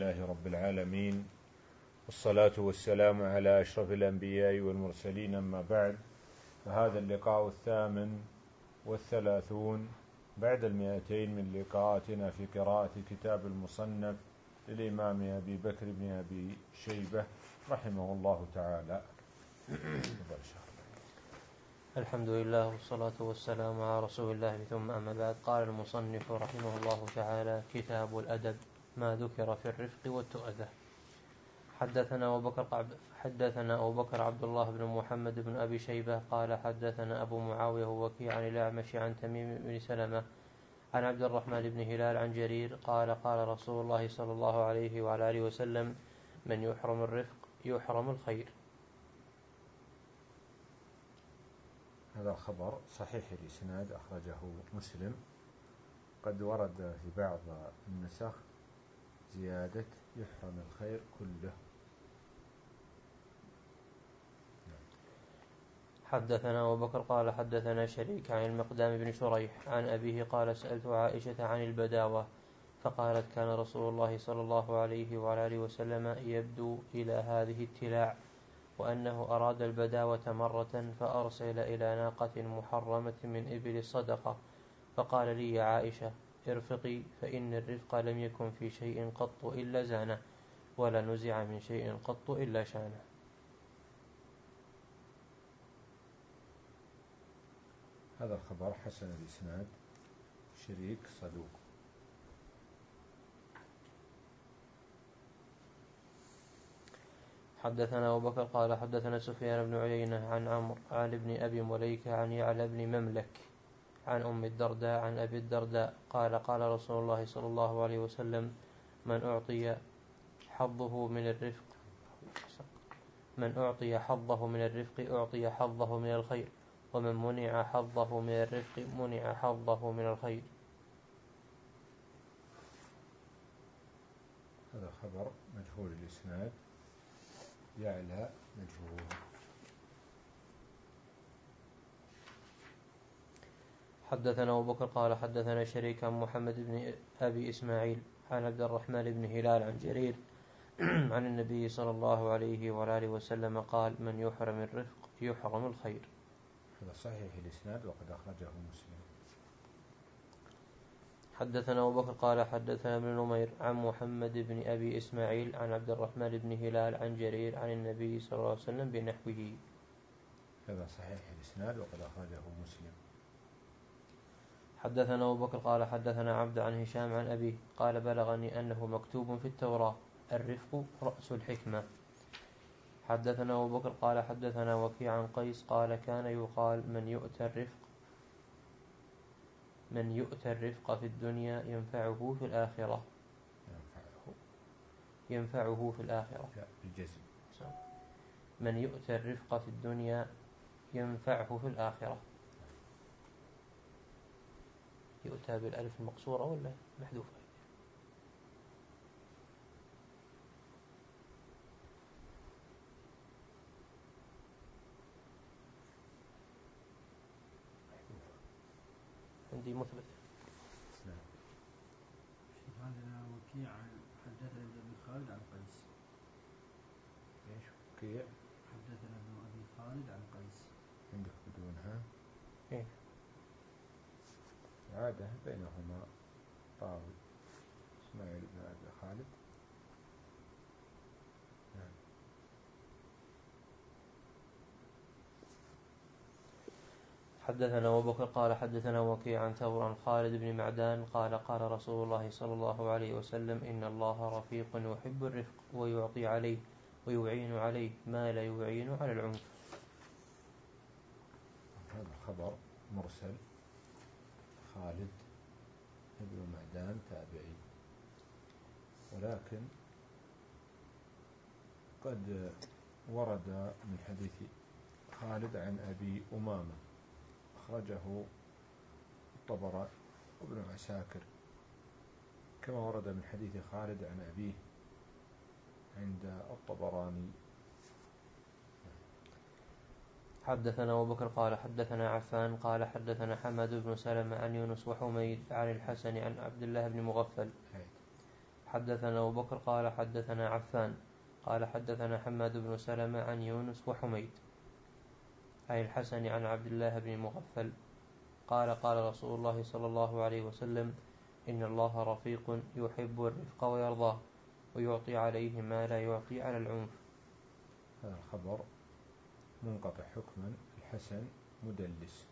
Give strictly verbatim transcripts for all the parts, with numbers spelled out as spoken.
لله رب العالمين، والصلاة والسلام على أشرف الأنبياء والمرسلين، أما بعد، فهذا اللقاء الثامن والثلاثون بعد المئتين من لقاءاتنا في قراءة كتاب المصنف للإمام أبي بكر بن أبي شيبة رحمه الله تعالى. الحمد لله والصلاة والسلام على رسول الله، ثم أما بعد. قال المصنف رحمه الله تعالى: كتاب الأدب، ما ذكر في الرفق والتؤدة. حدثنا أبو بكر حدثنا أبو بكر عبد الله بن محمد بن أبي شيبة قال حدثنا أبو معاوية وكيع عن الأعمش عن تميم بن سلمة عن عبد الرحمن بن هلال عن جرير قال قال رسول الله صلى الله عليه وعلى آله وسلم: من يحرم الرفق يحرم الخير. هذا الخبر صحيح الإسناد، أخرجه مسلم. قد ورد في بعض النسخ زيادة يحرم الخير كله. حدثنا أبو بكر قال حدثنا شريك عن المقدام بن شريح عن أبيه قال: سألت عائشة عن البداوة فقالت: كان رسول الله صلى الله عليه وعلى آله وسلم يبدو إلى هذه التلاع، وأنه أراد البداوة مرة فأرسل إلى ناقة محرمة من إبل الصدقة، فقال لي: يا عائشة ارفقي، فإن الرفق لم يكن في شيء قط إلا زانه، ولا نزع من شيء قط إلا شانه. هذا الخبر حسن الإسناد، شريك صدوق. حدثنا أبو بكر قال حدثنا سفيان بن عيينة عن عمرو عن ابن أبي مليكة عن يعلى بن مملك عن أم الدرداء عن أبي الدرداء قال قال رسول الله صلى الله عليه وسلم: من أعطي حظه من الرفق من أعطي حظه من الرفق أعطي حظه من الخير، ومن منع حظه من الرفق منع حظه من الخير. هذا خبر مجهول الإسناد، يعلى مجهول. حدثنا أبو بكر قال حدثنا شريك عن محمد بن أبي إسماعيل عن عبد الرحمن بن هلال عن جرير عن النبي صلى الله عليه وعلى آله وسلم قال: من يحرم الرفق يحرم الخير. هذا صحيح الإسناد وقد أخرجه مسلم. حدثنا أبو بكر قال حدثنا ابن نمير عن محمد بن أبي إسماعيل عن عبد الرحمن بن هلال عن جرير عن النبي صلى الله عليه وسلم بنحوه. هذا صحيح الإسناد وقد أخرجه مسلم. حدثنا أبو بكر قال حدثنا عبد عن هشام عن أبيه قال: بلغني أنه مكتوب في التوراة: الرفق رأس الحكمة. حدثنا أبو بكر قال حدثنا وكيع عن قيس قال: كان يقال: من يؤتى الرفق من يؤتى الرفق في الدنيا ينفعه في الآخرة ينفعه ينفعه في الآخرة بالجزم. من يؤتى الرفق في الدنيا ينفعه في الآخرة. يؤتى بالألف المقصورة ولا محذوفة؟ عندي مثبت. عندنا وكيع حدثنا ابن أبي خالد عن قيس. ايش وكيع؟ حدثنا ابن أبي خالد عن قيس. عندك بدونها؟ ايه عادة بينهما راوي إسماعيل بن أبي خالد. نعم. حدثنا أبو بكر قال حدثنا وكيع عن ثور عن خالد بن معدان قال قال رسول الله صلى الله عليه وسلم: إن الله رفيق يحب الرفق ويعطي عليه ويعين عليه ما لا يعين على العنف. هذا خبر مرسل، خالد بن معدان تابعي، ولكن قد ورد من حديث خالد عن أبي أمامة، أخرجه الطبراني وابن عساكر، كما ورد من حديث خالد عن أبيه عند الطبراني. حدثنا أبو بكر قال حدثنا عفان قال حدثنا حماد بن سلمة عن يونس وحميد عن الحسن عن عبد الله بن مغفل حدثنا أبو بكر قال حدثنا عفان قال حدثنا حماد بن سلمة عن يونس وحميد عن الحسن عن عبد الله بن مغفل قال قال رسول الله صلى الله عليه وسلم إن الله رفيق يحب الرفق ويرضاه ويعطي عليه ما لا يعطي على العنف. هذا الخبر منقطع حكما، الحسن مدلس.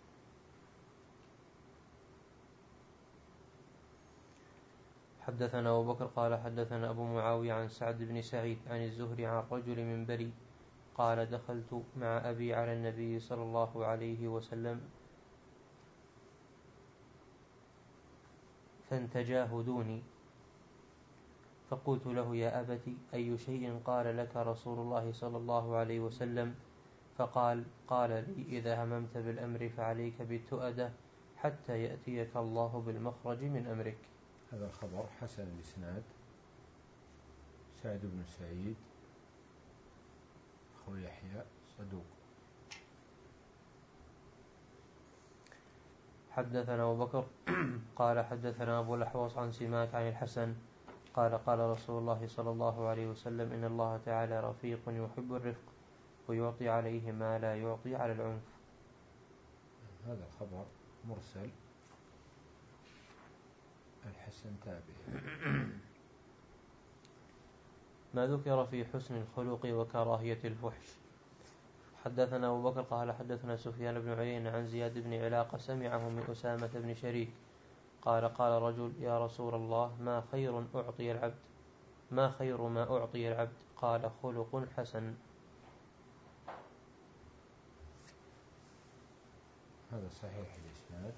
حدثنا أبو بكر قال حدثنا أبو معاوية عن سعد بن سعيد عن الزهري عن رجل من بري قال دخلت مع أبي على النبي صلى الله عليه وسلم فانتجاه دوني فقلت له يا أبت أي شيء قال لك رسول الله صلى الله عليه وسلم؟ فقال قال لي إذا هممت بالأمر فعليك بالتؤدة حتى يأتيك الله بالمخرج من أمرك. هذا الخبر حسن الإسناد. سعد بن سعيد أخو يحيى صدوق. حدثنا أبو بكر قال حدثنا أبو الأحوص عن سماك عن الحسن قال قال رسول الله صلى الله عليه وسلم إن الله تعالى رفيق يحب الرفق ويعطي عليه ما لا يعطي على العنف. هذا الخبر مرسل، الحسن تابع. ما ذكر في حسن الخلق وكراهية الفحش. حدثنا أبو بكر قال حدثنا سفيان بن عيينة عن زياد بن علاقة سمعه من أسامة بن شريك قال قال رجل يا رسول الله ما خير أعطي العبد ما خير ما أعطي العبد؟ قال خلق حسن. هذا صحيح الإسناد.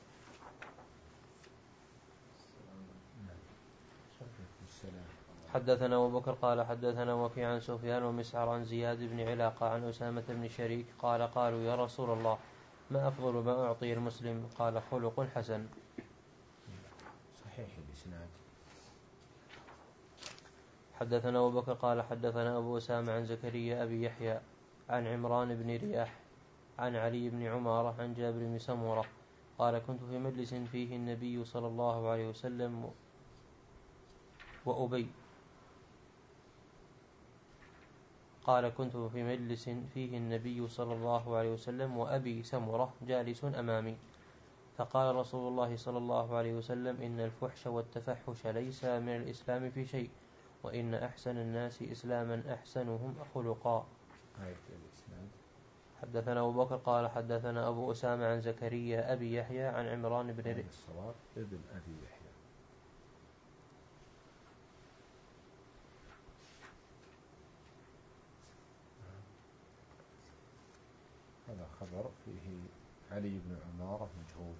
حدثنا أبو بكر قال حدثنا وكيع عن سفيان ومسعر عن زياد بن علاقة عن أسامة بن شريك قال قالوا يا رسول الله ما أفضل ما أعطي المسلم؟ قال خلق حسن. صحيح الإسناد. حدثنا أبو بكر قال حدثنا أبو أسامة عن زكريا أبي يحيى عن عمران بن رياح عن علي بن عمارة عن جابر بن سمرة قال كنت في مجلس فيه النبي صلى الله عليه وسلم وأبي قال كنت في مجلس فيه النبي صلى الله عليه وسلم وأبي سمرة جالس أمامي فقال رسول الله صلى الله عليه وسلم إن الفحش والتفحش ليس من الإسلام في شيء وإن أحسن الناس إسلاما أحسنهم خلقا. حدثنا أبو بكر قال حدثنا أبو أسامة عن زكريا أبي يحيى عن عمران بن رياح الصواب ابن أبي يحيى. هذا خبر فيه علي بن عمارة مجهول.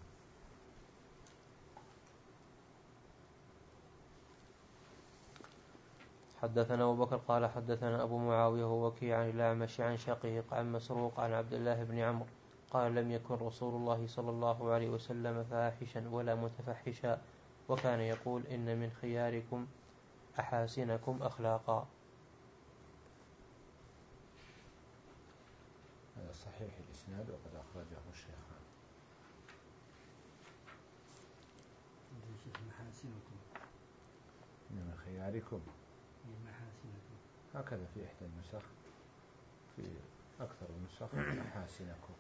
حدثنا أبو بكر قال حدثنا أبو معاوية ووكيع عن الأعمش عن شقيق عن مسروق عن عبد الله بن عمرو قال لم يكن رسول الله صلى الله عليه وسلم فاحشا ولا متفحشا وكان يقول إن من خياركم أحاسنكم أخلاقا. هذا صحيح الإسناد وقد أخرجه الشيخان. محاسنكم إن من خياركم محاسنكم هكذا في إحدى النسخ، في أكثر النسخ محاسنكم.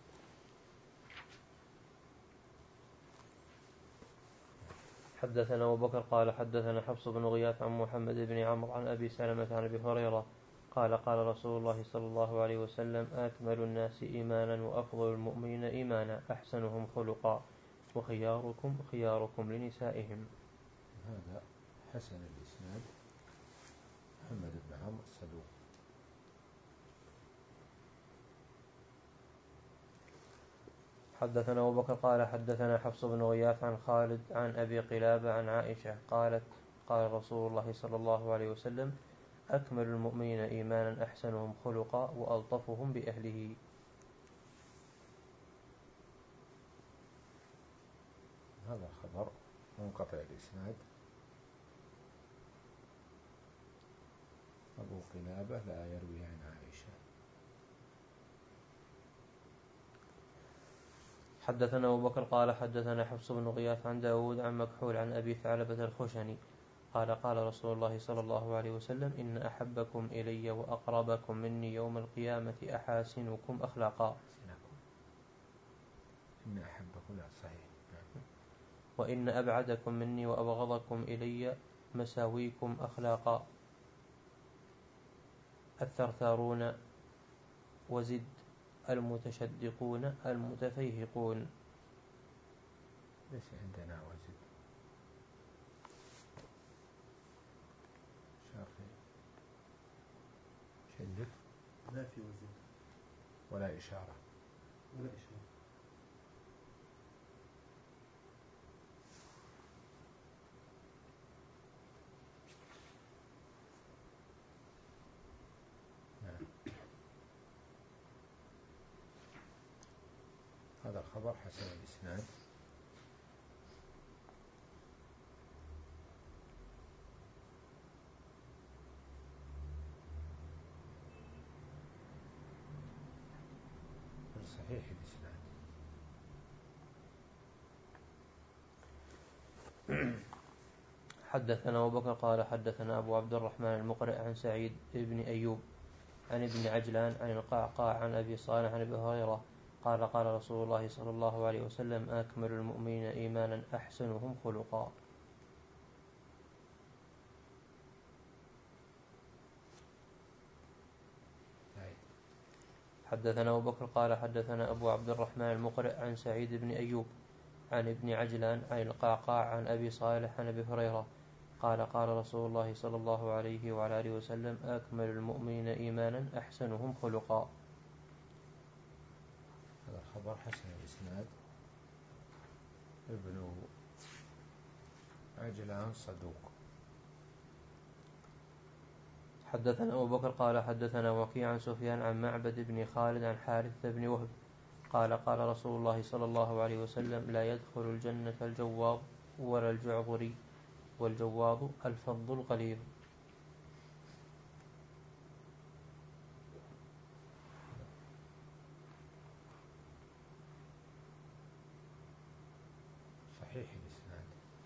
حدثنا أبو بكر قال حدثنا حفص بن غياث عن محمد بن عمرو عن أبي سلمة عن أبي هريرة قال قال رسول الله صلى الله عليه وسلم أكمل الناس إيمانا وأفضل المؤمنين إيمانا أحسنهم خلقا وخياركم خياركم لنسائهم. هذا حسن الإسناد. محمد بن عمرو صدوق. حدثنا أبو بكر قال حدثنا حفص بن غياث عن خالد عن أبي قلابة عن عائشة قالت قال رسول الله صلى الله عليه وسلم أكمل المؤمنين إيمانا أحسنهم خلقا وألطفهم بأهله. هذا الخبر منقطع الإسناد. أبو قلابة لا يروي عن عائشة. حدثنا أبو بكر قال حدثنا حفص بن غياث عن داود عن مكحول عن أبي ثعلبة الخشني قال قال رسول الله صلى الله عليه وسلم إن أحبكم إلي وأقربكم مني يوم القيامة أحاسنكم أخلاقا. إن أحبكم لا صحيح. وإن أبعدكم مني وأبغضكم إلي مساويكم أخلاقا. الثرثارون وزد المتشدقون المتفيهقون. ليس عندنا وزد شافي شدد لا في وزد ولا إشارة ولا إشارة. هذا الخبر حسن الإسناد. صحيح الإسناد. حدثنا أبو بكر قال حدثنا أبو عبد الرحمن المقرئ عن سعيد بن أيوب عن ابن عجلان عن القعقاع عن أبي صالح عن أبي هريرة قال قال رسول الله صلى الله عليه وسلم أكمل المؤمنين إيمانا أحسنهم خلقا. حدثنا أبو بكر قال حدثنا أبو عبد الرحمن المقرئ عن سعيد بن أيوب عن ابن عجلان عن القعقاع عن أبي صالح عن أبي هريرة قال قال رسول الله صلى الله عليه وعلى آله وسلم أكمل المؤمنين إيمانا أحسنهم خلقا. هذا الخبر حسن الإسناد. ابن عجلان صدوق. حدثنا أبو بكر قال حدثنا وكيع عن سفيان عن معبد بن خالد عن حارث بن وهب قال قال رسول الله صلى الله عليه وسلم لا يدخل الجنة الجواظ ولا الجعبري والجواظ الفض القليل. صحيح الإسناد.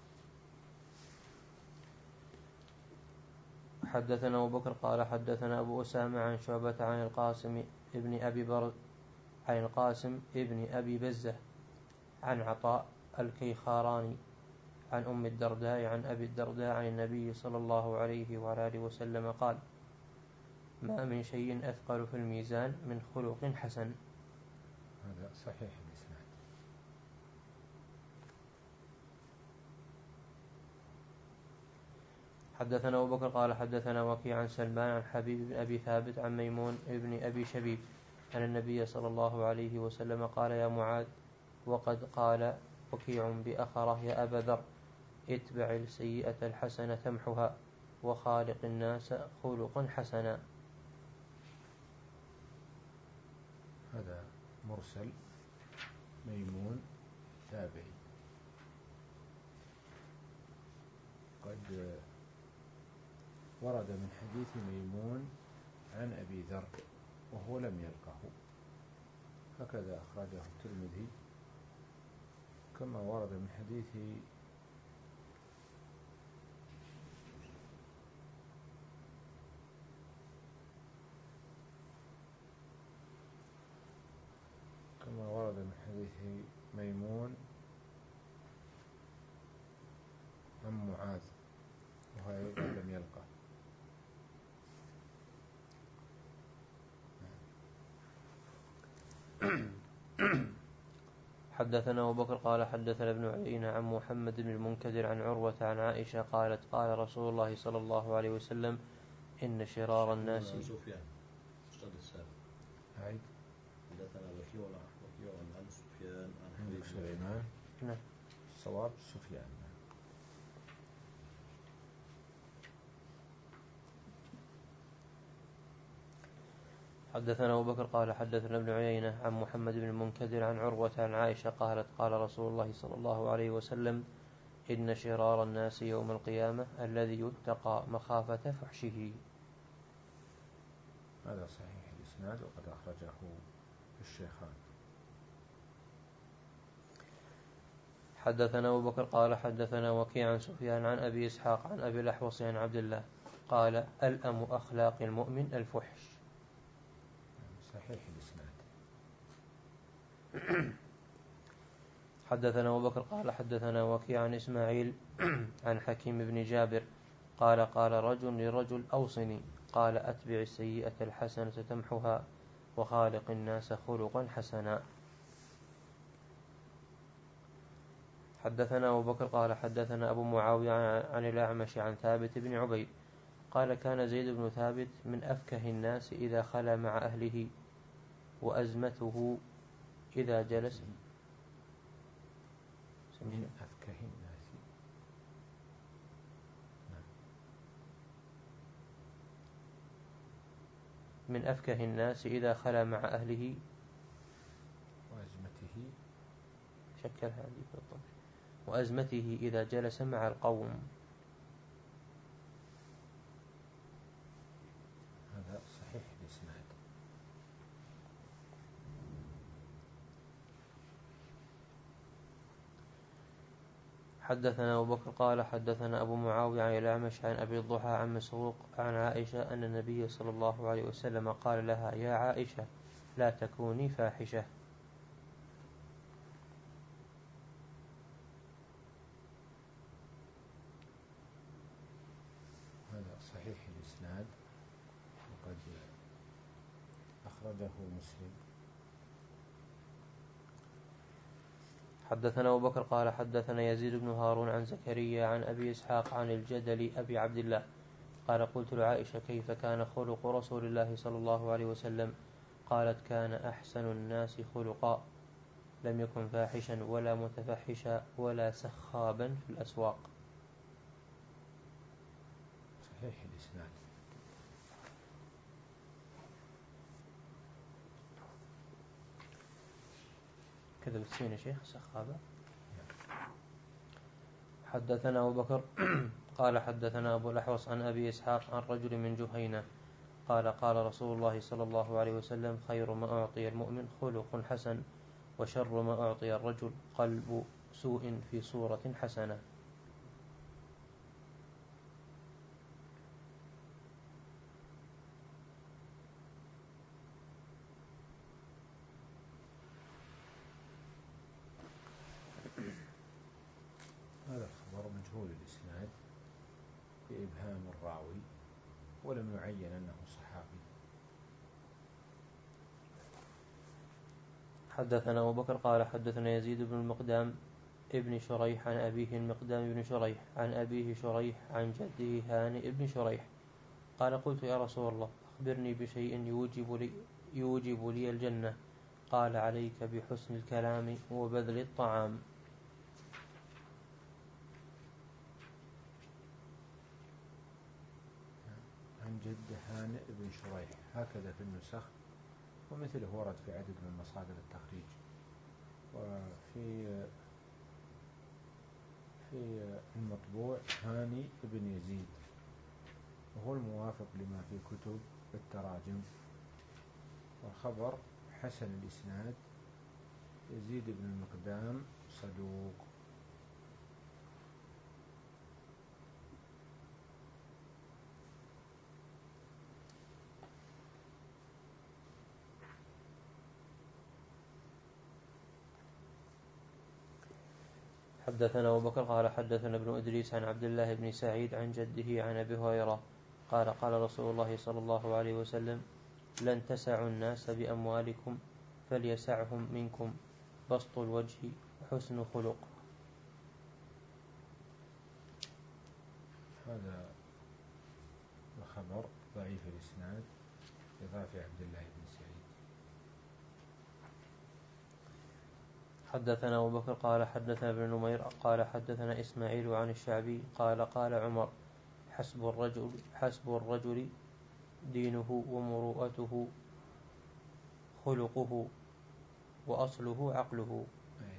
حدثنا أبو بكر قال حدثنا أبو أسامة عن شعبة عن القاسم ابن أبي بر عن القاسم ابن أبي بزة عن عطاء الكيخاراني عن أم الدرداء عن أبي الدرداء عن النبي صلى الله عليه وعلى آله وسلم قال ما من شيء أثقل في الميزان من خلق حسن. هذا صحيح الإسناد. حدثنا أبو بكر قال حدثنا وكيع عن سلمان عن حبيب بن أبي ثابت عن ميمون ابن أبي شبيب أن النبي صلى الله عليه وسلم قال يا معاذ وقد قال وكيع بأخره يا أبا ذر اتبع السيئة الحسنة تمحها وخالق الناس خلقا حسنا. هذا مرسل ميمون تابعي. قد ورد من حديث ميمون عن أبي ذر وهو لم يلقه، هكذا أخرجه الترمذي، كما ورد من حديث كما ورد من حديث ميمون عن معاذ وهو أيضا لم يلقه. حدثنا أبو بكر قال حدثنا ابن عيينة عن محمد بن المنكدر عن عروة عن عائشة قالت قال رسول الله صلى الله عليه وسلم إن شرار الناس سفيان أستاذ السابق عيد حدثنا وكيع عن سفيان عن عندك سليمان. نعم الصواب سفيان. حدثنا أبو بكر قال حدثنا ابن عيينة عن محمد بن المنكدر عن عروة عن عائشة قالت قال رسول الله صلى الله عليه وسلم إن شرار الناس يوم القيامة الذي يتقى مخافة فحشه. هذا صحيح الإسناد وقد أخرجه الشيخان. حدثنا أبو بكر قال حدثنا وكيع عن سفيان عن أبي إسحاق عن أبي الأحوص عن عبد الله قال ألأم أخلاق المؤمن الفحش. صحيح الإسناد. حدثنا أبو بكر قال حدثنا وكيع عن إسماعيل عن حكيم بن جابر قال قال رجل لرجل أوصني قال أتبع السيئة الحسنة تمحها وخالق الناس خلقا حسنا. حدثنا أبو بكر قال حدثنا أبو معاوية عن الأعمش عن ثابت بن عبيد قال كان زيد بن ثابت من أفكه الناس إذا خلا مع أهله وأزمته إذا جلس من أفكه الناس من أفكه الناس إذا خلا مع أهله وأزمته شكل هذه بالضبط وأزمته إذا جلس مع القوم. هذا صحيح الإسناد. حدثنا أبو بكر قال حدثنا أبو معاوية عن الأعمش عن أبي الضحى عن مسروق عن عائشة أن النبي صلى الله عليه وسلم قال لها يا عائشة لا تكوني فاحشة. هذا صحيح الإسناد وقد أخرجه مسلم. حدثنا أبو بكر قال حدثنا يزيد بن هارون عن زكريا عن أبي إسحاق عن الجدل أبي عبد الله قال قلت لعائشة كيف كان خلق رسول الله صلى الله عليه وسلم قالت كان أحسن الناس خلقا لم يكن فاحشا ولا متفحشا ولا سخابا في الأسواق. صحيح الإسناد. كذا بالسين يا شيخ سخابا. حدثنا أبو بكر قال حدثنا أبو الأحوص عن أبي إسحاق عن رجل من جهينة قال قال رسول الله صلى الله عليه وسلم خير ما أعطي المؤمن خلق حسن وشر ما أعطي الرجل قلب سوء في صورة حسنة. هذا الخبر مجهول الإسناد بإبهام الراوي ولم يعين أنه صحابي. حدثنا أبو بكر قال حدثنا يزيد بن المقدام ابن شريح عن أبيه المقدام بن شريح عن أبيه شريح عن جده هانئ بن شريح قال قلت يا رسول الله أخبرني بشيء يوجب لي, يوجب لي الجنة قال عليك بحسن الكلام وبذل الطعام. عن جد هانئ بن شريح هكذا في النسخ ومثله ورد في عدد من مصادر التخريج. وفي في المطبوع هاني بن يزيد وهو الموافق لما في كتب التراجم. والخبر حسن الإسناد يزيد بن المقدام صدوق. حدثنا أبو بكر قال حدثنا ابن إدريس عن عبد الله بن سعيد عن جده عن أبي هريرة قال قال رسول الله صلى الله عليه وسلم لن تسعوا الناس بأموالكم فليسعهم منكم بسط الوجه حسن خلق. هذا الخبر ضعيف الإسناد إضافة عبد الله بن سعيد. حدثنا أبو بكر قال حدثنا ابن نمير قال حدثنا إسماعيل عن الشعبي قال قال عمر حسب الرجل حسب الرجل دينه ومروءته خلقه وأصله عقله.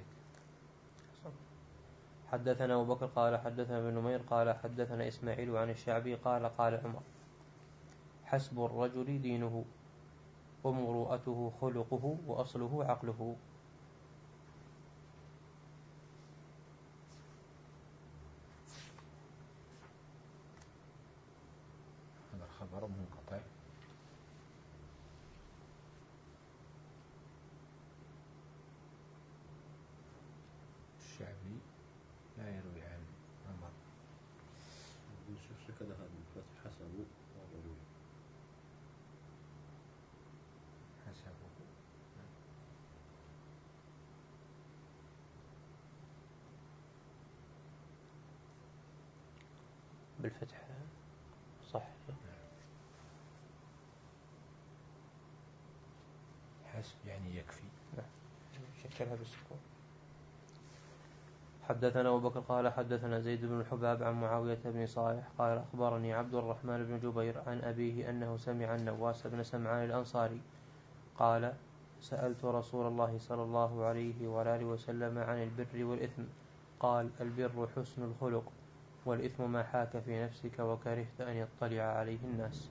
حدثنا أبو بكر قال حدثنا ابن نمير قال حدثنا إسماعيل عن الشعبي قال قال عمر حسب الرجل دينه ومروءته خلقه وأصله عقله. الشعبي لا يروي عن عمر. نشوف كذا هذا الفتح حسبه وروي حسبه بالفتح صح. حسب يعني يكفي. شكلها بالسكون. حدثنا أبو بكر قال حدثنا زيد بن الحباب عن معاوية بن صالح قال أخبرني عبد الرحمن بن جبير عن أبيه أنه سمع النواس بن سمعان الأنصاري قال سألت رسول الله صلى الله عليه وآله وسلم عن البر والإثم قال البر حسن الخلق والإثم ما حاك في نفسك وكرهت أن يطلع عليه الناس.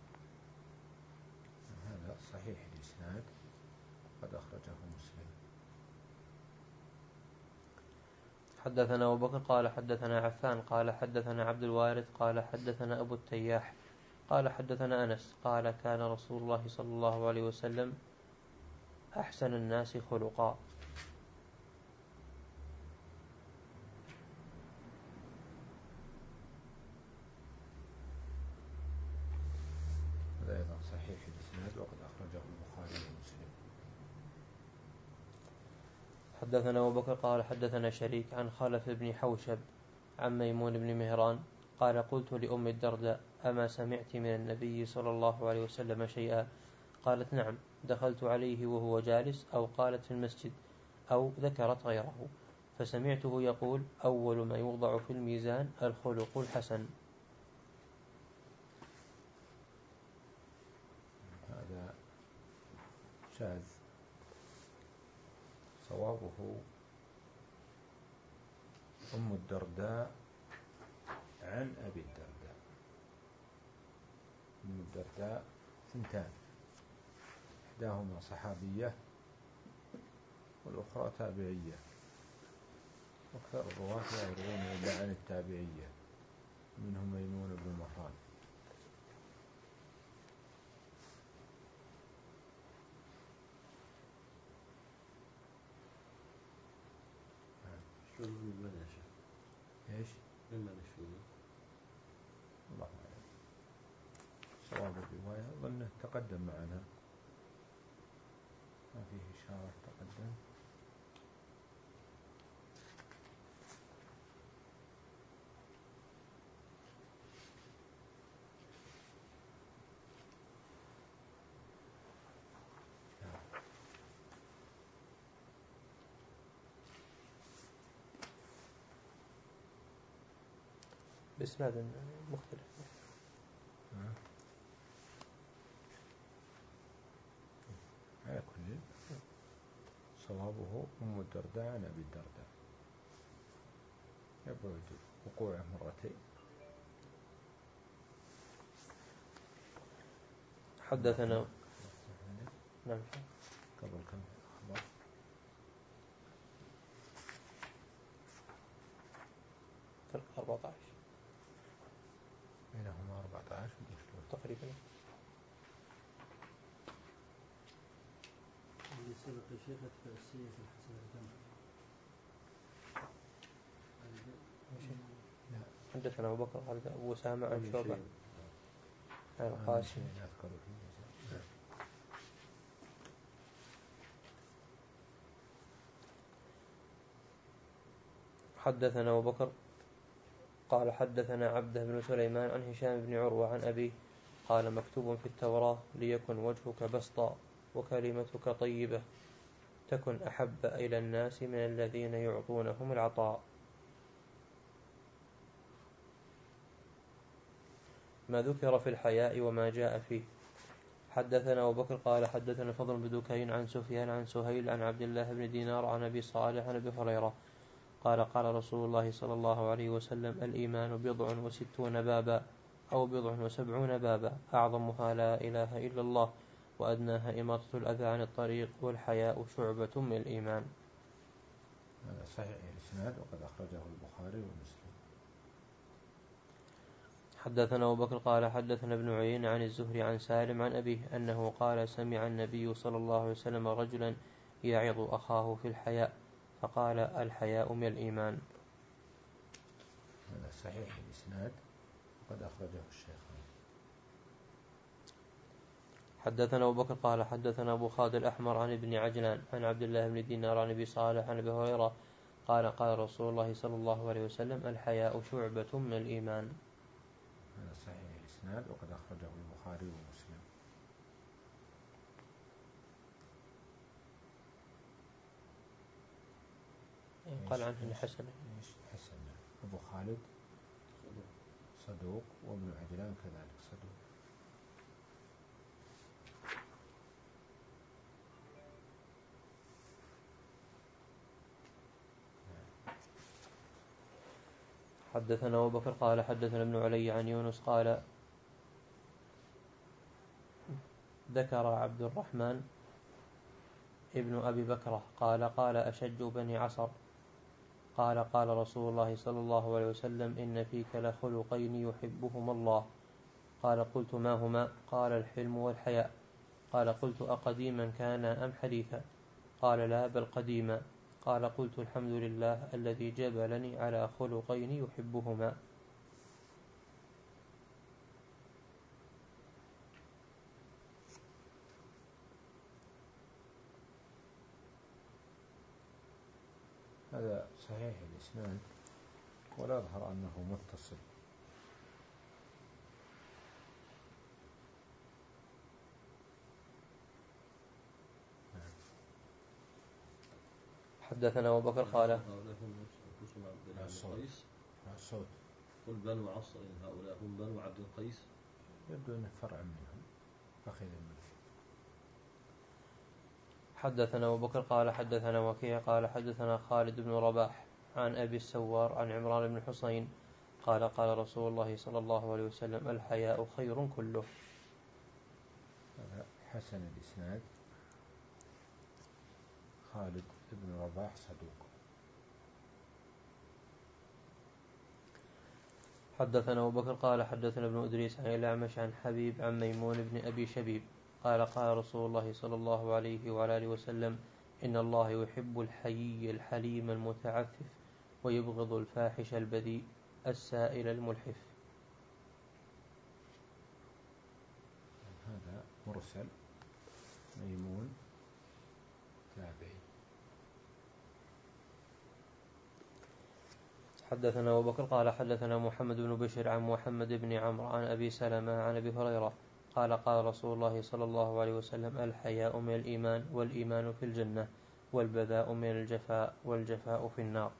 هذا صحيح الإسناد قد أخرجه مسلم. حدثنا أبو بكر قال حدثنا عفان قال حدثنا عبد الوارث قال حدثنا أبو التياح قال حدثنا أنس قال كان رسول الله صلى الله عليه وسلم أحسن الناس خلقا. هذا أيضا صحيح الإسناد وقد أخرجه البخاري ومسلم. حدثنا أبو بكر قال حدثنا شريك عن خلف بن حوشب عن ميمون بن مهران قال قلت لأم الدرداء أما سمعت من النبي صلى الله عليه وسلم شيئا؟ قالت نعم دخلت عليه وهو جالس أو قالت في المسجد أو ذكرت غيره فسمعته يقول أول ما يوضع في الميزان الخلق الحسن. هذا شاذ صوابه أم الدرداء عن أبي الدرداء. أم الدرداء ثنتان إحداهما صحابية والأخرى تابعية أكثر الرواة لا يروون إلا عن التابعية منهم ميمون بن مهران. شو من من يا شيخ؟ إيش؟ من من يشوفه؟ الله أعلم. صواب الرواية أظنه تقدم معنا ما فيه إشارة تقدم. بإسناد مختلف. على كل صوابه أم الدرداء عن أبي الدرداء يبعد وقوعه مرتين. حدثنا نعم قبل كم أخبار أربعة عشر بينهما أربعة عشر تقريبا. اللي سبق الشيخ الفارسية في الحسن الجمع. حدثنا أبو بكر قال أبو أسامة عن شعبة عن القاسم. حدثنا أبو بكر قال حدثنا عبده بن سليمان عن هشام بن عروة عن أبيه قال مكتوب في التوراة ليكن وجهك بسطا وكلمتك طيبة تكن أحب إلى الناس من الذين يعطونهم العطاء. ما ذكر في الحياء وما جاء فيه. حدثنا أبو بكر قال حدثنا الفضل بن دكين عن سفيان عن سهيل عن عبد الله بن دينار عن أبي صالح عن أبي هريرة قال قال رسول الله صلى الله عليه وسلم الإيمان بضع وستون بابا أو بضع وسبعون بابا أعظمها لا إله إلا الله وأدناها إماطة الأذى عن الطريق والحياء شعبة من الإيمان. هذا صحيح الإسناد وقد أخرجه البخاري ومسلم. حدثنا أبو بكر قال حدثنا ابن عيينة عن الزهري عن سالم عن أبيه أنه قال سمع النبي صلى الله عليه وسلم رجلا يعظ أخاه في الحياء فقال الحياء من الإيمان. هذا صحيح الإسناد وقد أخرجه الشيخان. حدثنا أبو بكر قال حدثنا أبو خالد الأحمر عن ابن عجلان عن عبد الله بن دينار عن أبي صالح عن أبي هريرة قال قال رسول الله صلى الله عليه وسلم الحياء شعبة من الإيمان. هذا صحيح الإسناد وقد أخرجه البخاري ومسلم. قال عنه حسن. حسن. أبو خالد صدوق وابن عجلان كذلك صدوق. حدثنا أبو بكر قال حدثنا ابن علي عن يونس قال ذكر عبد الرحمن ابن أبي بكرة قال قال أشج بني عصر قال قال رسول الله صلى الله عليه وسلم إن فيك لخلقين يحبهما الله. قال قلت ما هما؟ قال الحلم والحياء. قال قلت أقديما كان أم حديثا؟ قال لا بل قديما. قال قلت الحمد لله الذي جبلني على خلقين يحبهما. هذا صحيح الإسناد ولا يظهر أنه متصل. حدثنا أبو بكر قال الصوت قل بنو عصر هؤلاء هم بنو عبد القيس. يبدو أنه فرع منهم أخذ منه. حدثنا أبو بكر قال حدثنا وكيع قال حدثنا خالد بن رباح عن أبي السوار عن عمران بن حسين قال قال رسول الله صلى الله عليه وسلم الحياء خير كله. هذا حسن الإسناد. خالد بن رباح صدوق. حدثنا أبو بكر قال حدثنا ابن إدريس عن الأعمش عن حبيب عن ميمون بن أبي شبيب قال قال رسول الله صلى الله عليه وعلى آله وسلم إن الله يحب الحيي الحليم المتعفف ويبغض الفاحش البذيء السائل الملحف. هذا مرسل ميمون تابعي. حدثنا أبو بكر قال حدثنا محمد بن بشر عن محمد بن عمرو عن أبي سلمة عن أبي هريرة قال قال رسول الله صلى الله عليه وسلم الحياء من الإيمان والإيمان في الجنة والبذاء من الجفاء والجفاء في النار.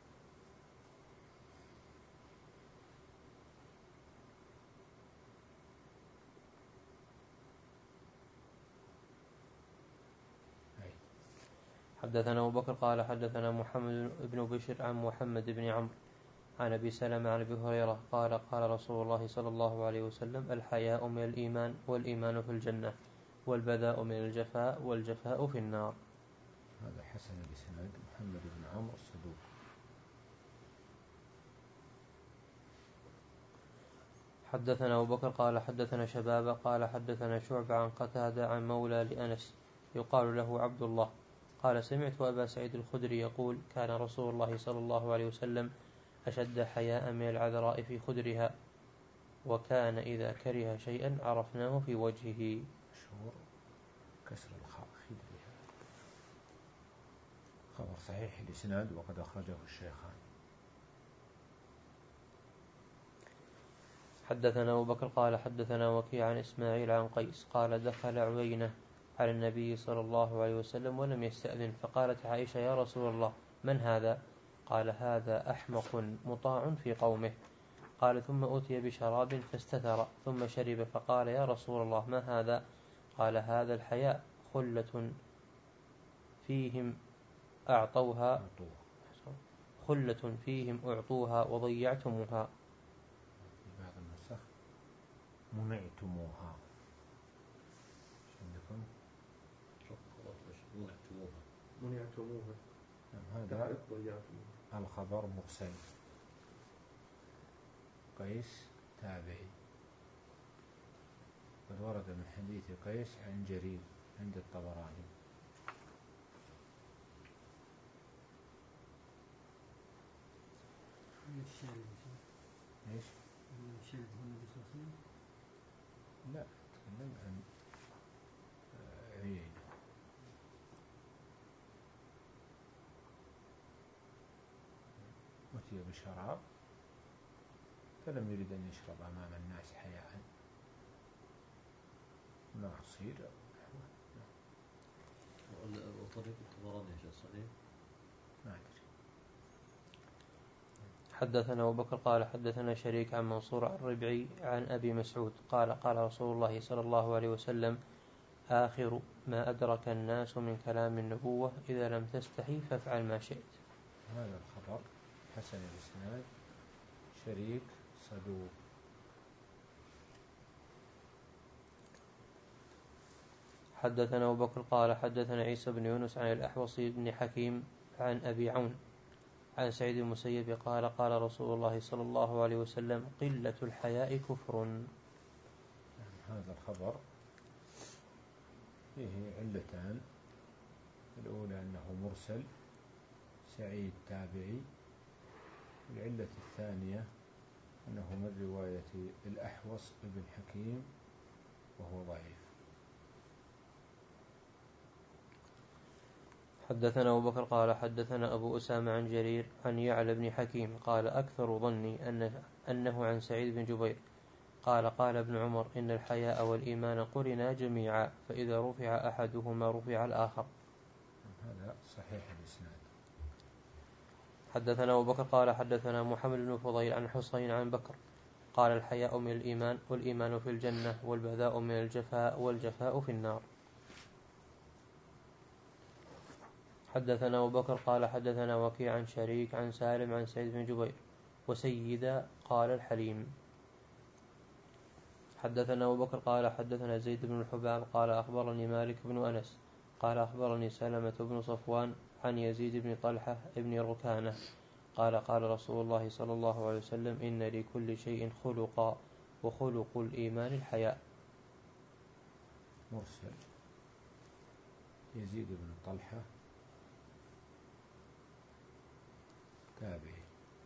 حدثنا أبو بكر قال حدثنا محمد بن بشر عن محمد بن عمرو عن أبي سلمة عن أبي هريرة قال قال رسول الله صلى الله عليه وسلم الحياء من الإيمان والإيمان في الجنة والبذاء من الجفاء والجفاء في النار. هذا حسن الإسناد. محمد بن عمرو الصدوق. حدثنا أبو بكر قال حدثنا شبابة قال حدثنا شعبة عن قتادة عن مولى لأنس يقال له عبد الله قال سمعت أبا سعيد الخدري يقول كان رسول الله صلى الله عليه وسلم أشد حياء من العذراء في خدرها وكان إذا كره شيئا عرفناه في وجهه. مشهور كسر الخاء خدرها. خبر صحيح الإسناد وقد أخرجه الشيخان. حدثنا أبو بكر قال حدثنا وكيع عن إسماعيل عن قيس قال دخل عيينة على النبي صلى الله عليه وسلم ولم يستأذن فقالت عائشة يا رسول الله من هذا؟ قال هذا أحمق مطاع في قومه. قال ثم أتي بشراب فاستثر ثم شرب فقال يا رسول الله ما هذا؟ قال هذا الحياء خلة فيهم أعطوها خلة فيهم أعطوها وضيعتموها. في بعض النسخ منعتموها. عندكم منعتموها منعتموها. هذا الخبر مرسل. قيس تابعي. قد ورد من حديث قيس عن جرير عند الطبراني. الشاهد يا شيخ. إيش؟ الشاهد هو النبي صلى الله عليه وسلم. لا، تكلم عن آه، عيينة. أتي بشراب فلم يرد أن يشرب أمام الناس حياء، من عصير. وطريق الطبراني يا شيخ صحيح؟ ما أدري. حدثنا أبو بكر قال حدثنا شريك عن منصور عن ربعي عن أبي مسعود قال قال رسول الله صلى الله عليه وسلم: آخر ما أدرك الناس من كلام النبوة: إذا لم تستحي فافعل ما شئت. هذا الخبر حسن الإسناد، شريك صدوق. حدثنا أبو بكر قال حدثنا عيسى بن يونس عن الأحوص بن حكيم عن أبي عون عن سعيد بن المسيب قال قال رسول الله صلى الله عليه وسلم: قلة الحياء كفر. هذا الخبر فيه علتان: الأولى أنه مرسل، سعيد تابعي. العلة الثانية أنه من رواية الأحوص بن حكيم وهو ضعيف. حدثنا أبو بكر قال حدثنا أبو أسامة عن جرير عن يعلى بن حكيم قال أكثر ظني أن أنه عن سعيد بن جبير قال قال ابن عمر: إن الحياء والإيمان قرنا جميعا، فإذا رفع أحدهما رفع الآخر. هذا صحيح الإسناد. حدثنا أبو بكر قال حدثنا محمد بن فضيل عن حسين عن بكر قال: الحياء من الإيمان، والإيمان في الجنة، والبذاء من الجفاء، والجفاء في النار. حدثنا أبو بكر قال حدثنا وكيع عن شريك عن سالم عن سعيد بن جبير وسيدا قال الحليم. حدثنا أبو بكر قال حدثنا زيد بن الحباب قال أخبرني مالك بن أنس قال أخبرني سلمة بن صفوان عن يزيد بن طلحة بن ركانة قال قال رسول الله صلى الله عليه وسلم: إن لكل شيء خلقا، وخلق الإيمان الحياء. مرسل، يزيد بن طلحة تابعي.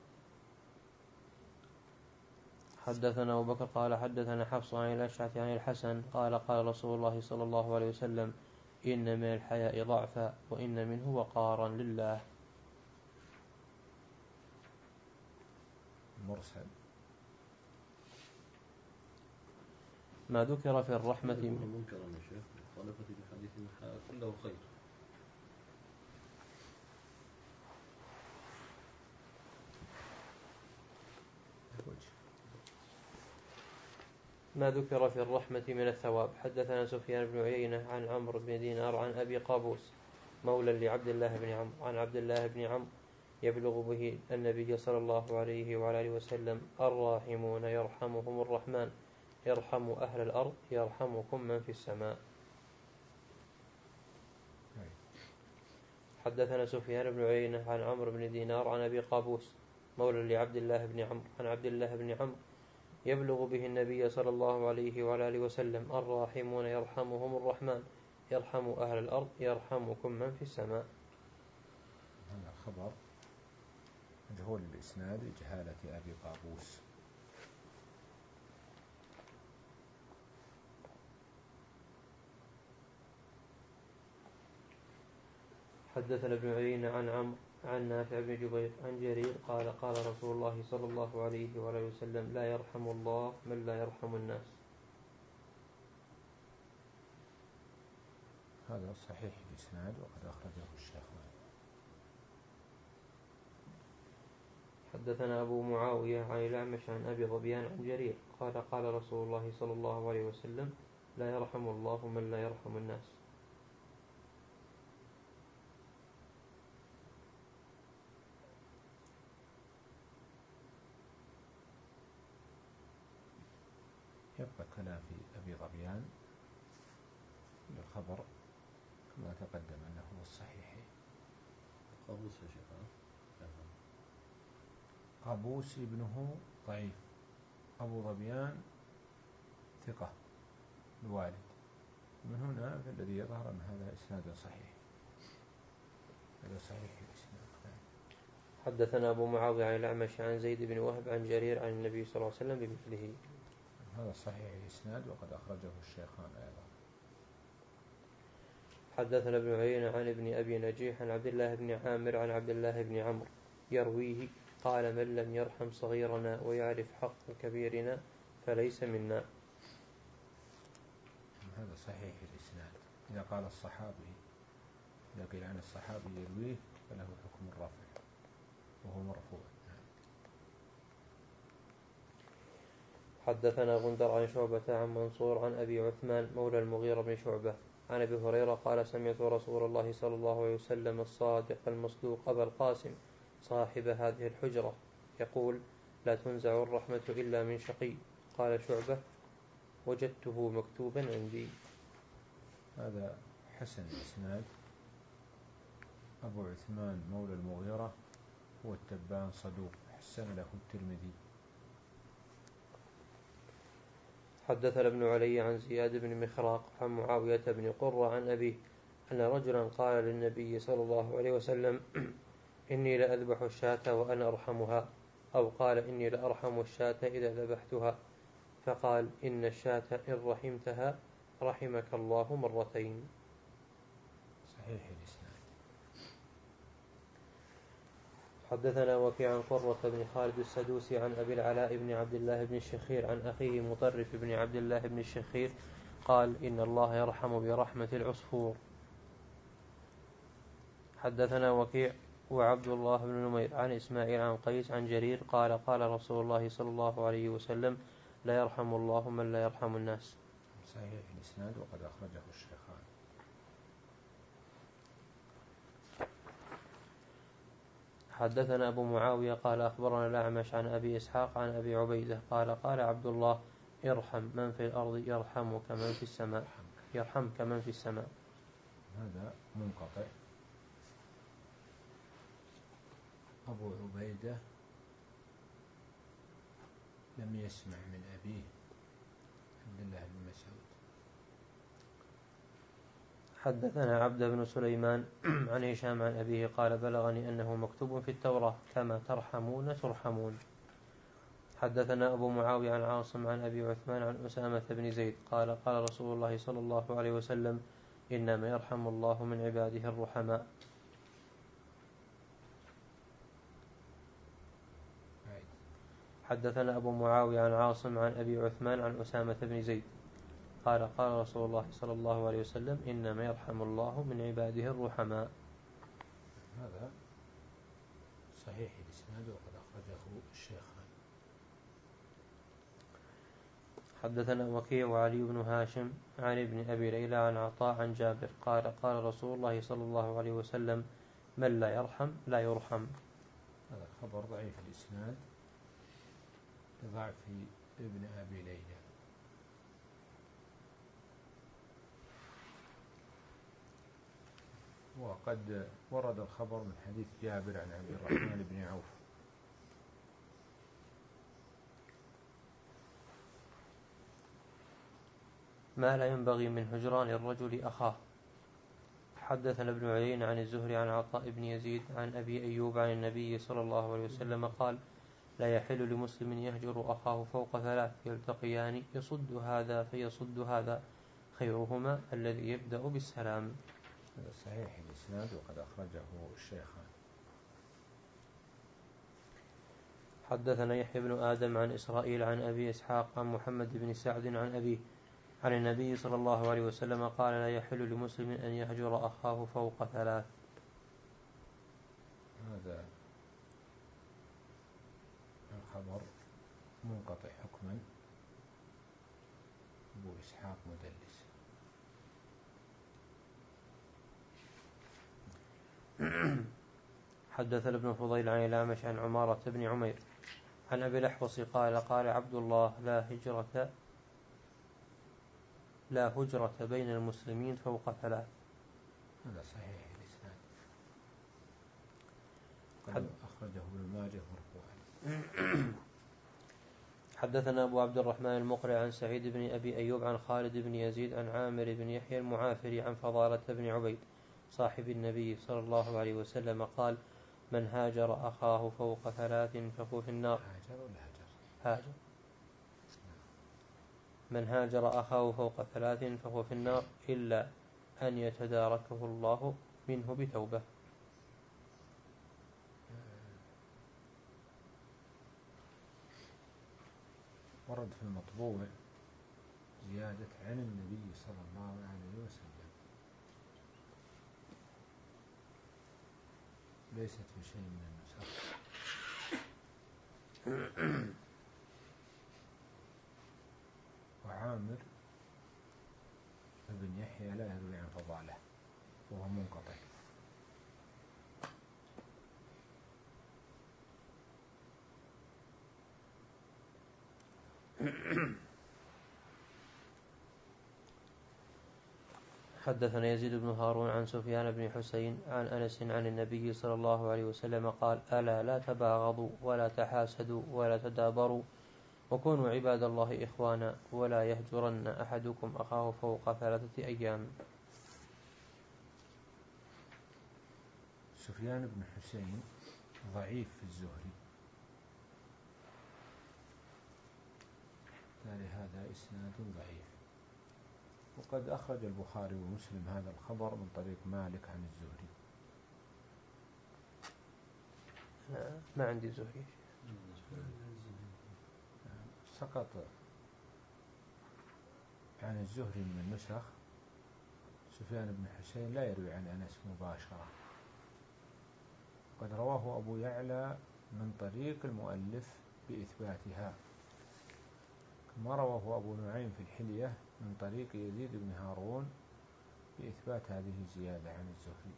حدثنا أبو بكر قال حدثنا حفص عن الأشعث عن الحسن قال قال رسول الله صلى الله عليه وسلم: إن من الحياء ضعفا، وإن منه وقارا لله. مرسل. ما ذكر في الرحمة من منكرا يا شيخ مخالفة لحديث الحياء كله خير. ما ذكر في الرحمة من الثواب. حدثنا سفيان بن عيينة عن عمرو بن دينار عن أبي قابوس مولى لعبد الله بن عمرو عن عبد الله بن عمرو يبلغ به النبي صلى الله عليه وعلى آله وسلم: الراحمون يرحمهم الرحمن، يرحم أهل الأرض يرحمكم من في السماء. حدثنا سفيان بن عيينة عن عمرو بن دينار عن أبي قابوس مولى لعبد الله بن عمرو عن عبد الله بن عمرو يبلغ به النبي صلى الله عليه وعلى آله وسلم: الراحمون يرحمهم الرحمن، يرحم أهل الأرض يرحمكم من في السماء. هذا الخبر مجهول الإسناد لجهالة أبي قابوس. حدثنا ابن عيينة عن عمرو عن نافع بن جبير عن جرير قال قال رسول الله صلى الله عليه وآله وسلم: لا يرحم الله من لا يرحم الناس. هذا صحيح الإسناد وقد أخرجه الشيخان. حدثنا أبو معاوية عن الأعمش عن أبي ظبيان عن جرير قال قال رسول الله صلى الله عليه وسلم: لا يرحم الله من لا يرحم الناس. يبقى كلام في أبي ظبيان للخبر كما تقدم أنه هو الصحيح. قابوس يا شيخ. قابوس ابنه ضعيف، أبو ظبيان ثقة الوالد. من هنا فالذي يظهر أن هذا إسناد صحيح، هذا صحيح الإسناد. حدثنا أبو معاوية عن الأعمش عن زيد بن وهب عن جرير عن النبي صلى الله عليه وسلم بمثله. هذا صحيح الإسناد وقد أخرجه الشيخان أيضا. حدثنا ابن عيينة عن ابن أبي نجيح عن عبد الله بن عامر عن عبد الله بن عمرو يرويه قال: من لم يرحم صغيرنا ويعرف حق كبيرنا فليس منا. هذا صحيح الإسناد. إذا قال الصحابي إذا قيل عن الصحابي يرويه فله حكم الرفع وهو مرفوع. حدثنا غندر عن شعبة عن منصور عن أبي عثمان مولى المغيرة بن شعبة عن أبي هريرة قال: سمعت رسول الله صلى الله عليه وسلم الصادق المصدوق أبا القاسم صاحب هذه الحجرة يقول: لا تنزع الرحمة إلا من شقي. قال شعبة: وجدته مكتوبا عندي. هذا حسن الإسناد. أبو عثمان مولى المغيرة هو التبان صدوق حسن له الترمذي. حدثنا ابن علي عن زياد بن مخراق عن معاوية بن قرة عن أبيه أن رجلا قال للنبي صلى الله عليه وسلم: إني لأذبح الشاة وأنا أرحمها، أو قال: إني لأرحم الشاة إذا ذبحتها، فقال: إن الشاة إن رحمتها رحمك الله مرتين. صحيح الإسناد. حدثنا وكيع عن قرة بن خالد السدوسي عن أبي العلاء بن عبد الله بن الشخير عن أخيه مطرف بن عبد الله بن الشخير قال: إن الله يرحم برحمة العصفور. حدثنا وكيع وعبد الله بن نمير عن إسماعيل عن قيس عن جرير قال: قال رسول الله صلى الله عليه وسلم: لا يرحم الله من لا يرحم الناس. صحيح الإسناد وقد أخرجه الشيخان. حدثنا أبو معاوية قال: أخبرنا الأعمش عن أبي إسحاق عن أبي عبيدة قال: قال عبد الله: ارحم من في الأرض يرحمك من في السماء يرحمك من في السماء. هذا منقطع. أبو عبيدة لم يسمع من أبيه عبد الله بن مسعود. حدثنا عبد بن سليمان عن هشام عن أبيه قال: بلغني أنه مكتوب في التوراة: كما ترحمون ترحمون. حدثنا أبو معاوية عن عاصم عن أبي عثمان عن أسامة بن زيد قال: قال رسول الله صلى الله عليه وسلم: إنما يرحم الله من عباده الرحماء. حدثنا أبو معاوية عن عاصم عن أبي عثمان عن أسامة بن زيد قال: قال رسول الله صلى الله عليه وسلم: إنما يرحم الله من عباده الرحماء. هذا صحيح الإسناد وقد أخرجه الشيخان. حدثنا وكيع وعلي بن هاشم عن ابن أبي ليلى عن عطاء عن جابر قال: قال رسول الله صلى الله عليه وسلم: من لا يرحم لا يرحم. هذا خبر ضعيف الإسناد لضعف ابن أبي ليلى. وقد ورد الخبر من حديث جابر عن عبد الرحمن بن عوف. ما لا ينبغي من هجران الرجل أخاه. حدثنا ابن عيينة عن الزهري عن عطاء بن يزيد عن أبي أيوب عن النبي صلى الله عليه وسلم قال: لا يحل لمسلم يهجر أخاه فوق ثلاث يلتقيان يصد هذا فيصد هذا خيرهما الذي يبدأ بالسلام. هذا صحيح الإسناد وقد أخرجه الشيخان. حدثنا يحيى بن آدم عن إسرائيل عن أبي إسحاق عن محمد بن سعد عن أبيه عن النبي صلى الله عليه وسلم قال: لا يحل لمسلم أن يهجر أخاه فوق ثلاث. هذا الخبر منقطع حكما. أبو إسحاق مدلس. حدثنا ابن فضيل عن الأعمش عن عمارة بن عمير عن أبي الأحوص قال: قال عبد الله: لا هجرة لا هجرة بين المسلمين فوق ثلاث. هذا صحيح الإسناد قد أخرجه ابن ماجه مرفوعا. حدثنا أبو عبد الرحمن المقري عن سعيد بن أبي أيوب عن خالد بن يزيد عن عامر بن يحيى المعافري عن فضالة بن عبيد صاحب النبي صلى الله عليه وسلم قال: من هاجر أخاه فوق ثلاث فهو في النار. هاجر ولا هجر؟ هاجر. من هاجر أخاه فوق ثلاث فهو في النار إلا أن يتداركه الله منه بتوبة. ورد في المطبوع زيادة عن النبي صلى الله عليه وسلم، ليست في شيء من النسخ. وعامر ابن يحيى لا يروي عن فضاله وهو منقطع. حدثنا يزيد بن هارون عن سفيان بن حسين عن أنس عن النبي صلى الله عليه وسلم قال: ألا لا تباغضوا ولا تحاسدوا ولا تدابروا وكونوا عباد الله إخوانا ولا يهجرن أحدكم أخاه فوق ثلاثة أيام. سفيان بن حسين ضعيف في الزهري، لهذا إسناد ضعيف. وقد أخرج البخاري ومسلم هذا الخبر من طريق مالك عن الزهري. ما عندي زهري، سقط عن الزهري من النسخ. سفيان بن حسين لا يروي عن أنس مباشرة، قد رواه أبو يعلى من طريق المؤلف بإثباتها، كما رواه أبو نعيم في الحلية من طريق يزيد بن هارون بإثبات هذه الزيادة عن الزهري.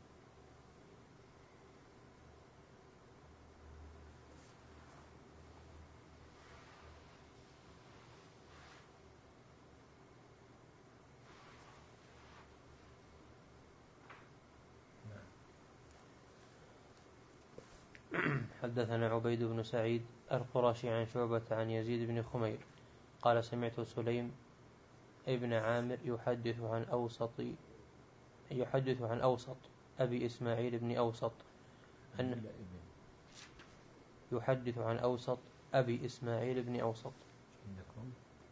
حدثنا عبيد بن سعيد القرشي عن شعبة عن يزيد بن خمير قال: سمعت سليم ابن عامر يحدث عن أوسط يحدث عن أوسط أبي إسماعيل بن أوسط أن يحدث عن أوسط أبي إسماعيل بن أوسط عندكم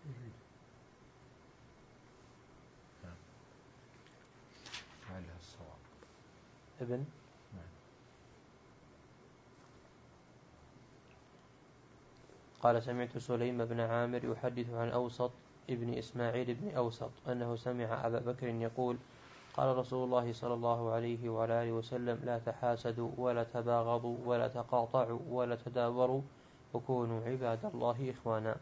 على الصواب ابن قال: سمعت سليم بن عامر يحدث عن أوسط ابن إسماعيل بن أوسط أنه سمع أبا بكر يقول: قال رسول الله صلى الله عليه وعلى آله وسلم: لا تحاسدوا ولا تباغضوا ولا تقاطعوا ولا تدابروا وكونوا عباد الله إخوانا.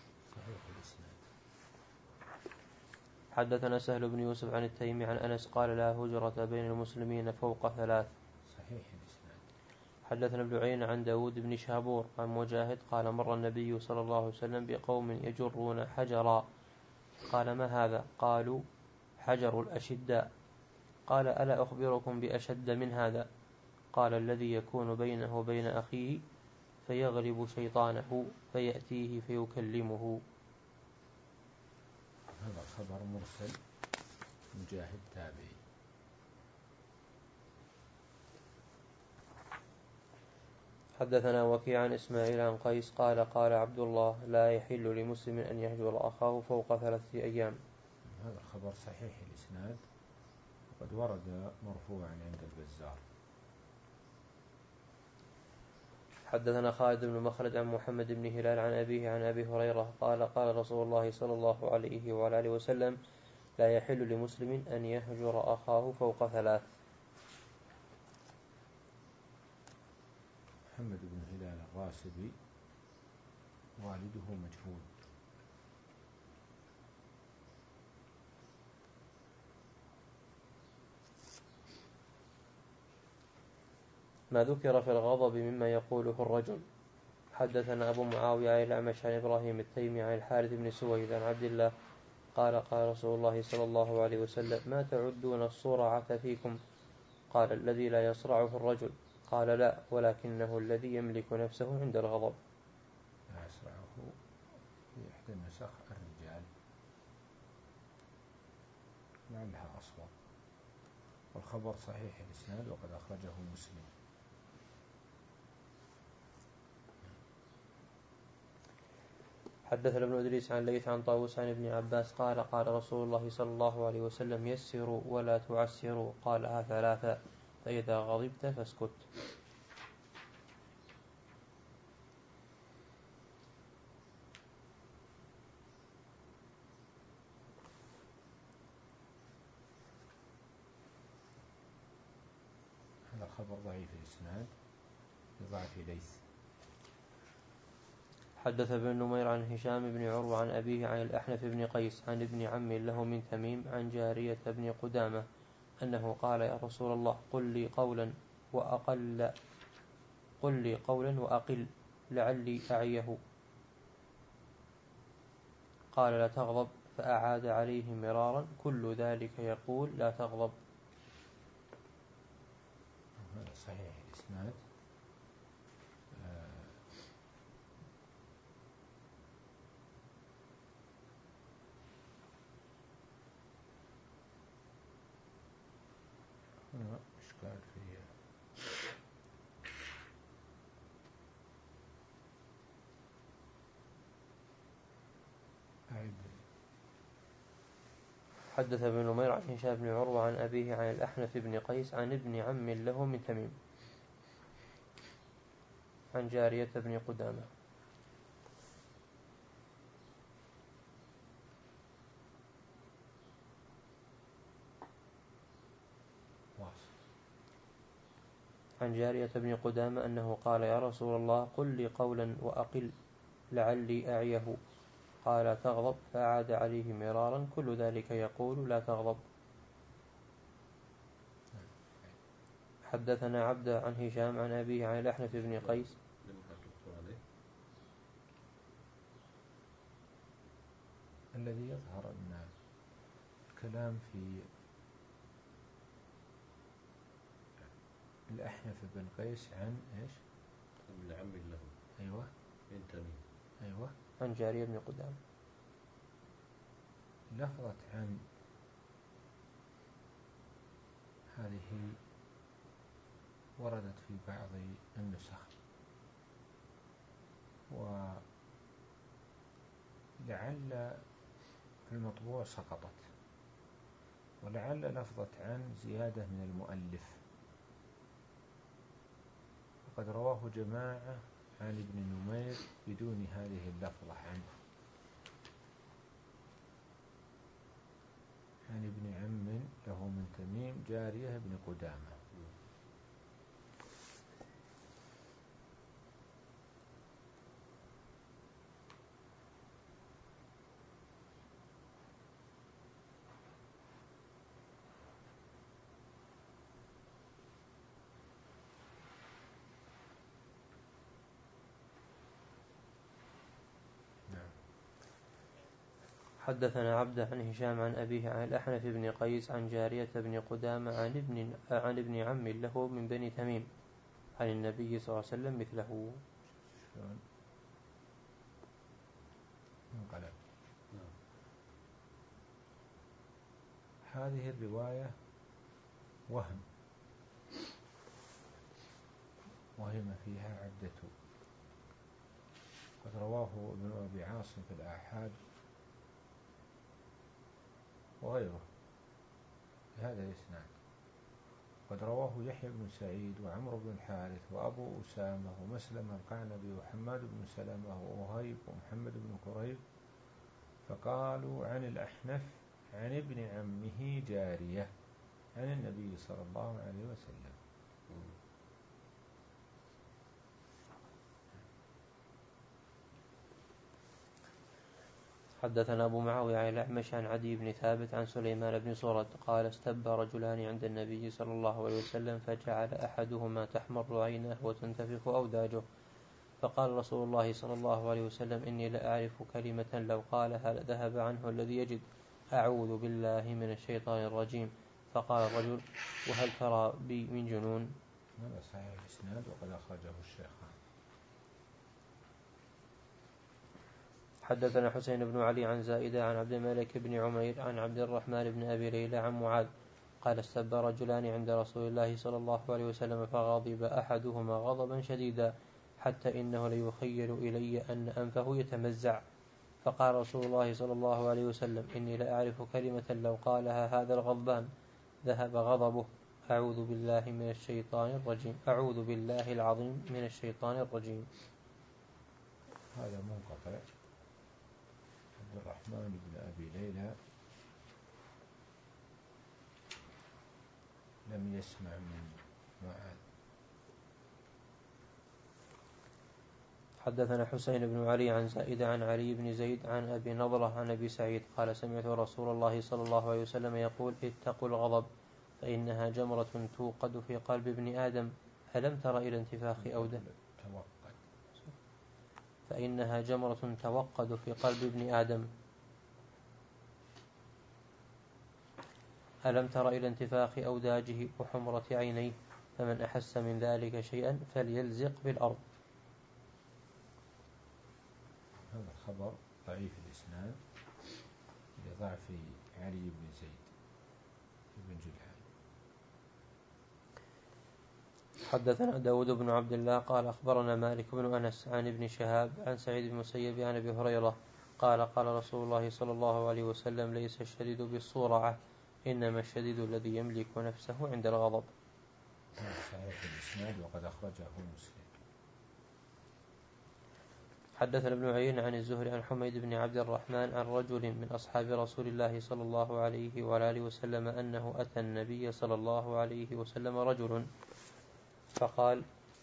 حدثنا سهل بن يوسف عن التيمي عن أنس قال: لا هجرة بين المسلمين فوق ثلاث. صحيح الإسناد. حدثنا ابن عيينة عن داود بن شابور عن مجاهد قال: مر النبي صلى الله عليه وسلم بقوم يجرون حجرا، قال: ما هذا؟ قالوا: حجر الأشداء. قال: ألا أخبركم بأشد من هذا؟ قال: الذي يكون بينه وبين أخيه فيغلب شيطانه فيأتيه فيكلمه. هذا خبر مرسل، مجاهد تابعي. حدثنا وكيع عن إسماعيل عن قيس قال: قال عبد الله: لا يحل لمسلم أن يهجر أخاه فوق ثلاثة أيام. هذا الخبر صحيح الإسناد، وقد ورد مرفوعا عند البزار. حدثنا خالد بن مخلد عن محمد بن هلال عن أبيه عن أبي هريرة قال: قال رسول الله صلى الله عليه وعلى آله وسلم: لا يحل لمسلم أن يهجر أخاه فوق ثلاث. محمد بن هلال الراسبي والده مجهول. ما ذكر في الغضب مما يقوله الرجل. حدثنا أبو معاوية عن الأعمش عن إبراهيم التيمي عن الحارث بن سويد عن عبد الله قال: قال رسول الله صلى الله عليه وسلم: ما تعدون الصرعة فيكم؟ قال: الذي لا يصرعه الرجل. قال: لا، ولكنه الذي يملك نفسه عند الغضب. لا يصرعه في إحدى النسخ الرجال، لعلها أصوب. والخبر صحيح الإسناد وقد أخرجه مسلم. حدثنا ابن إدريس عن ليث عن طاووس عن ابن عباس قال قال رسول الله صلى الله عليه وسلم يسروا ولا تعسروا قالها ثلاثا فإذا غضبت فاسكت. هذا خبر ضعيف الإسناد لضعف ليث. حدث ابن نمير عن هشام بن عروة عن أبيه عن الأحنف بن قيس عن ابن عم له من تميم عن جارية بن قدامة أنه قال يا رسول الله قل لي قولا وأقل قل لي قولا وأقل لعلي أعيه. قال لا تغضب فأعاد عليه مرارا كل ذلك يقول لا تغضب. هذا صحيح الإسناد. هنا إشكال فيه. حدث ابن نمير عن هشام بن عروة عن أبيه عن الأحنف بن قيس عن ابن عم له من تميم عن جارية بن قدامة. عن جارية بن قدامة أنه قال يا رسول الله قل لي قولا وأقل لعلي أعيه. قال لا تغضب فأعاد عليه مرارا كل ذلك يقول لا تغضب. حدثنا عبد عن هشام عن أبيه عن الأحنف بن قيس. الذي يظهر أن الكلام في الأحنف بن قيس عن إيش؟ ابن عم له. أيوة. من تميم. أيوة. عن جارية بن قدامة. لفظة عن هذه وردت في بعض النسخ، ولعل في المطبوع سقطت، ولعل لفظة عن زيادة من المؤلف، وقد رواه جماعة عن ابن نمير بدون هذه اللفظة عنه، عن ابن عم له من تميم جارية بن قدامة. حدثنا عبد عن هشام عن أبيه عن الأحنف بن قيس عن جارية بن قدامة عن ابن عن ابن عم له من بني تميم عن النبي صلى الله عليه وسلم مثله. انقلب. هذه الرواية وهم وهم فيها عدة، قد رواه ابن أبي عاصم في الآحاد وغيره بهذا الإسناد، قد رواه يحيى بن سعيد وعمرو بن الحارث وأبو أسامة ومسلم القعنبي وحماد بن سلمة ووهيب ومحمد بن كريب، فقالوا عن الأحنف عن ابن عمه جارية عن النبي صلى الله عليه وسلم. حدثنا أبو معاوية عن الأعمش عن عدي بن ثابت عن سليمان بن صرد قال استب رجلان عند النبي صلى الله عليه وسلم فجعل أحدهما تحمر عينه وتنتفخ أوداجه، فقال رسول الله صلى الله عليه وسلم إني لأعرف كلمة لو قالها لذهب عنه الذي يجد أعوذ بالله من الشيطان الرجيم. فقال الرجل وهل ترى بي من جنون؟ هذا صحيح الإسناد وقد أخرجه الشيخان. حدثنا حسين بن علي عن زائدة عن عبد الملك بن عمير عن عبد الرحمن بن أبي ليلى عن معاذ قال استب رجلان عند رسول الله صلى الله عليه وسلم فغضب أحدهما غضبا شديدا حتى إنه ليخيل إلي أن أنفه يتمزع، فقال رسول الله صلى الله عليه وسلم: إني لأعرف كلمة لو قالها هذا الغضبان ذهب غضبه. أعوذ بالله من الشيطان الرجيم. أعوذ بالله العظيم من الشيطان الرجيم. هذا منقطع. عبد الرحمن بن أبي ليلى لم يسمع من معاذ. حدثنا حسين بن علي عن زائد عن علي بن زيد عن أبي نضرة عن أبي سعيد قال: سمعت رسول الله صلى الله عليه وسلم يقول: اتقوا الغضب فإنها جمرة توقد في قلب ابن آدم. ألم تر إلى انتفاخ أوده فإنها جمرة توقد في قلب ابن آدم. ألم تر إلى انتفاخ أوداجه وحمرة عينيه، فمن أحس من ذلك شيئا فليلزق بالأرض. هذا الخبر ضعيف الإسناد لضعف علي بن زيد بن جدعان. حدثنا داود بن عبد الله قال: أخبرنا مالك بن أنس عن ابن شهاب عن سعيد بن المسيب عن أبي هريرة قال: قال رسول الله صلى الله عليه وسلم: ليس الشديد بالصورعة، إنما الشديد الذي يملك نفسه عند الغضب. هذا صحيح الإسناد وقد أخرجه مسلم. حدثنا ابن عيينة عن الزهري عن حميد بن عبد الرحمن عن رجل من أصحاب رسول الله صلى الله عليه وآله وسلم أنه أتى النبي صلى الله عليه وسلم رجل فقال: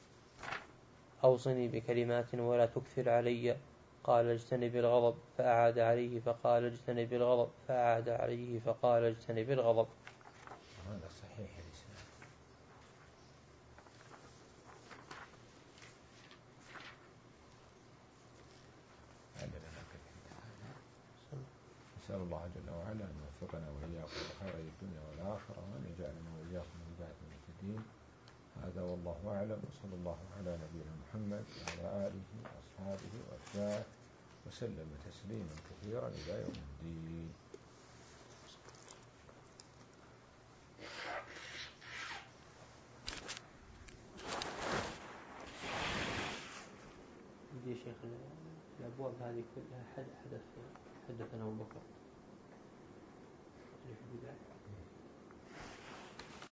أوصني بكلمات ولا تكثر علي. قال: اجتنب الغضب. فأعاد عليه فقال: اجتنب الغضب. فأعاد عليه فقال: اجتنب الغضب. هذا صحيح الإسناد. نسأل الله جل وعلا أن يوفقنا وإياكم لخير الدنيا والآخرة وأن يجعلنا وإياكم من هداية المهتدين. هذا والله أعلم، وصلى الله على نبينا محمد وعلى آله وأصحابه وأتباعه وسلم تسليما كثيرا إلى يوم الدين. يا شيخ الأبواب هذه كلها حدث حدثنا أبو بكر.